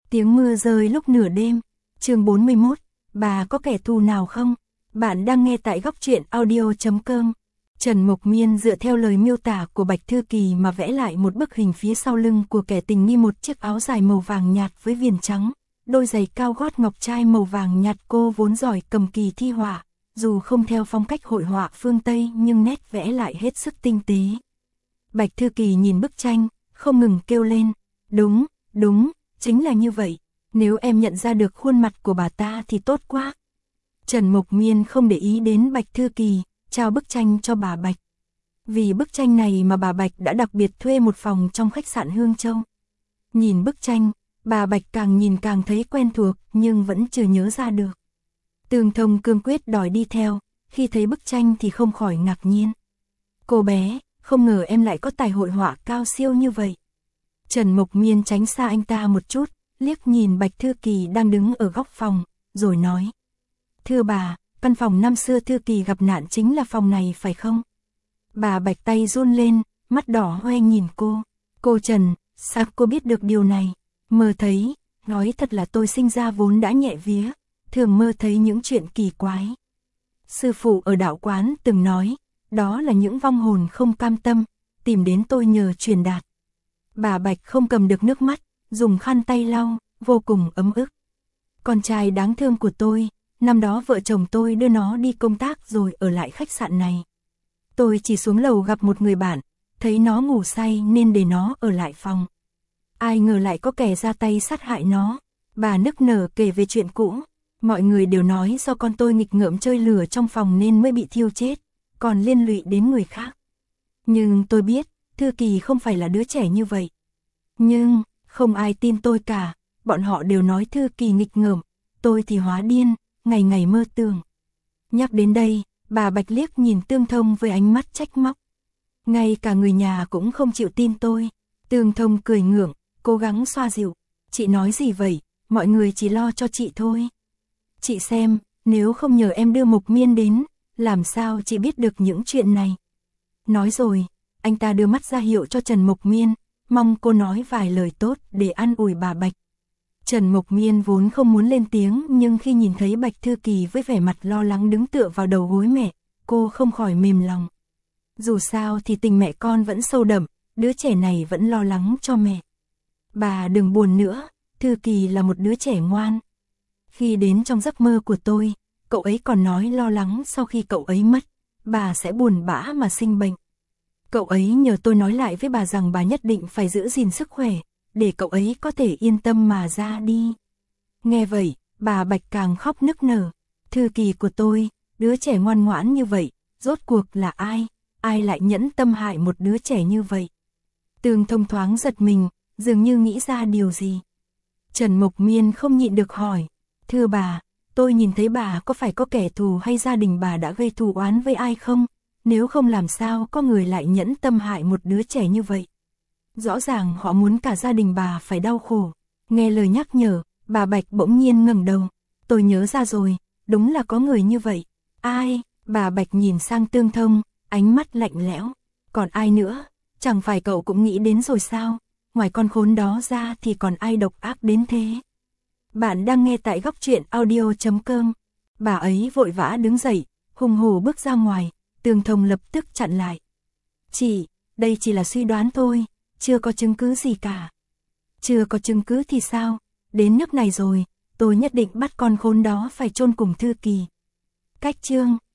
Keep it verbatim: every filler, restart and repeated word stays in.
Tiếng mưa rơi lúc nửa đêm. Chương bốn mươi mốt. Bà có kẻ thù nào không? Bạn đang nghe tại góc truyện audio chấm com. Trần Mộc Miên dựa theo lời miêu tả của Bạch Thư Kỳ mà vẽ lại một bức hình phía sau lưng của kẻ tình nghi, một chiếc áo dài màu vàng nhạt với viền trắng, đôi giày cao gót ngọc trai màu vàng nhạt. Cô vốn giỏi cầm kỳ thi họa, dù không theo phong cách hội họa phương Tây nhưng nét vẽ lại hết sức tinh tế. Bạch Thư Kỳ nhìn bức tranh, không ngừng kêu lên, đúng, đúng, chính là như vậy, nếu em nhận ra được khuôn mặt của bà ta thì tốt quá. Trần Mộc Miên không để ý đến Bạch Thư Kỳ, trao bức tranh cho bà Bạch. Vì bức tranh này mà bà Bạch đã đặc biệt thuê một phòng trong khách sạn Hương Châu. Nhìn bức tranh, bà Bạch càng nhìn càng thấy quen thuộc nhưng vẫn chưa nhớ ra được. Tương Thông cương quyết đòi đi theo, khi thấy bức tranh thì không khỏi ngạc nhiên. Cô bé, không ngờ em lại có tài hội họa cao siêu như vậy. Trần Mộc Miên tránh xa anh ta một chút, liếc nhìn Bạch Thư Kỳ đang đứng ở góc phòng, rồi nói. Thưa bà, căn phòng năm xưa Thư Kỳ gặp nạn chính là phòng này phải không? Bà Bạch tay run lên, mắt đỏ hoe nhìn cô. Cô Trần, sao cô biết được điều này? Mơ thấy, nói thật là tôi sinh ra vốn đã nhẹ vía, thường mơ thấy những chuyện kỳ quái. Sư phụ ở đạo quán từng nói, đó là những vong hồn không cam tâm, tìm đến tôi nhờ truyền đạt. Bà Bạch không cầm được nước mắt, dùng khăn tay lau, vô cùng ấm ức. Con trai đáng thương của tôi, năm đó vợ chồng tôi đưa nó đi công tác rồi ở lại khách sạn này. Tôi chỉ xuống lầu gặp một người bạn, thấy nó ngủ say nên để nó ở lại phòng. Ai ngờ lại có kẻ ra tay sát hại nó. Bà nức nở kể về chuyện cũ. Mọi người đều nói do con tôi nghịch ngợm chơi lửa trong phòng nên mới bị thiêu chết, còn liên lụy đến người khác. Nhưng tôi biết, Thư Kỳ không phải là đứa trẻ như vậy. Nhưng, không ai tin tôi cả, bọn họ đều nói Thư Kỳ nghịch ngợm, tôi thì hóa điên, ngày ngày mơ tưởng. Nhắc đến đây, bà Bạch liếc nhìn Tương Thông với ánh mắt trách móc. Ngay cả người nhà cũng không chịu tin tôi. Tương Thông cười ngượng, cố gắng xoa dịu. Chị nói gì vậy, mọi người chỉ lo cho chị thôi. Chị xem, nếu không nhờ em đưa Mộc Miên đến, làm sao chị biết được những chuyện này? Nói rồi, anh ta đưa mắt ra hiệu cho Trần Mộc Miên, mong cô nói vài lời tốt để an ủi bà Bạch. Trần Mộc Miên vốn không muốn lên tiếng nhưng khi nhìn thấy Bạch Thư Kỳ với vẻ mặt lo lắng đứng tựa vào đầu gối mẹ, cô không khỏi mềm lòng. Dù sao thì tình mẹ con vẫn sâu đậm, đứa trẻ này vẫn lo lắng cho mẹ. Bà đừng buồn nữa, Thư Kỳ là một đứa trẻ ngoan. Khi đến trong giấc mơ của tôi, cậu ấy còn nói lo lắng sau khi cậu ấy mất, bà sẽ buồn bã mà sinh bệnh. Cậu ấy nhờ tôi nói lại với bà rằng bà nhất định phải giữ gìn sức khỏe, để cậu ấy có thể yên tâm mà ra đi. Nghe vậy, bà Bạch càng khóc nức nở. Thư Kỳ của tôi, đứa trẻ ngoan ngoãn như vậy, rốt cuộc là ai? Ai lại nhẫn tâm hại một đứa trẻ như vậy? Tương Thông thoáng giật mình, dường như nghĩ ra điều gì. Trần Mộc Miên không nhịn được hỏi. Thưa bà, tôi nhìn thấy bà có phải có kẻ thù hay gia đình bà đã gây thù oán với ai không? Nếu không làm sao có người lại nhẫn tâm hại một đứa trẻ như vậy? Rõ ràng họ muốn cả gia đình bà phải đau khổ. Nghe lời nhắc nhở, bà Bạch bỗng nhiên ngẩng đầu. Tôi nhớ ra rồi, đúng là có người như vậy. Ai? Bà Bạch nhìn sang Tương Thông, ánh mắt lạnh lẽo. Còn ai nữa? Chẳng phải cậu cũng nghĩ đến rồi sao? Ngoài con khốn đó ra thì còn ai độc ác đến thế? Bạn đang nghe tại góc truyện audio chấm com. Bà ấy vội vã đứng dậy, hùng hổ bước ra ngoài. Tương Thông lập tức chặn lại. Chị, đây chỉ là suy đoán thôi, chưa có chứng cứ gì cả. Chưa có chứng cứ thì sao? Đến nước này rồi, tôi nhất định bắt con khốn đó phải chôn cùng Thư Kỳ. Cách chương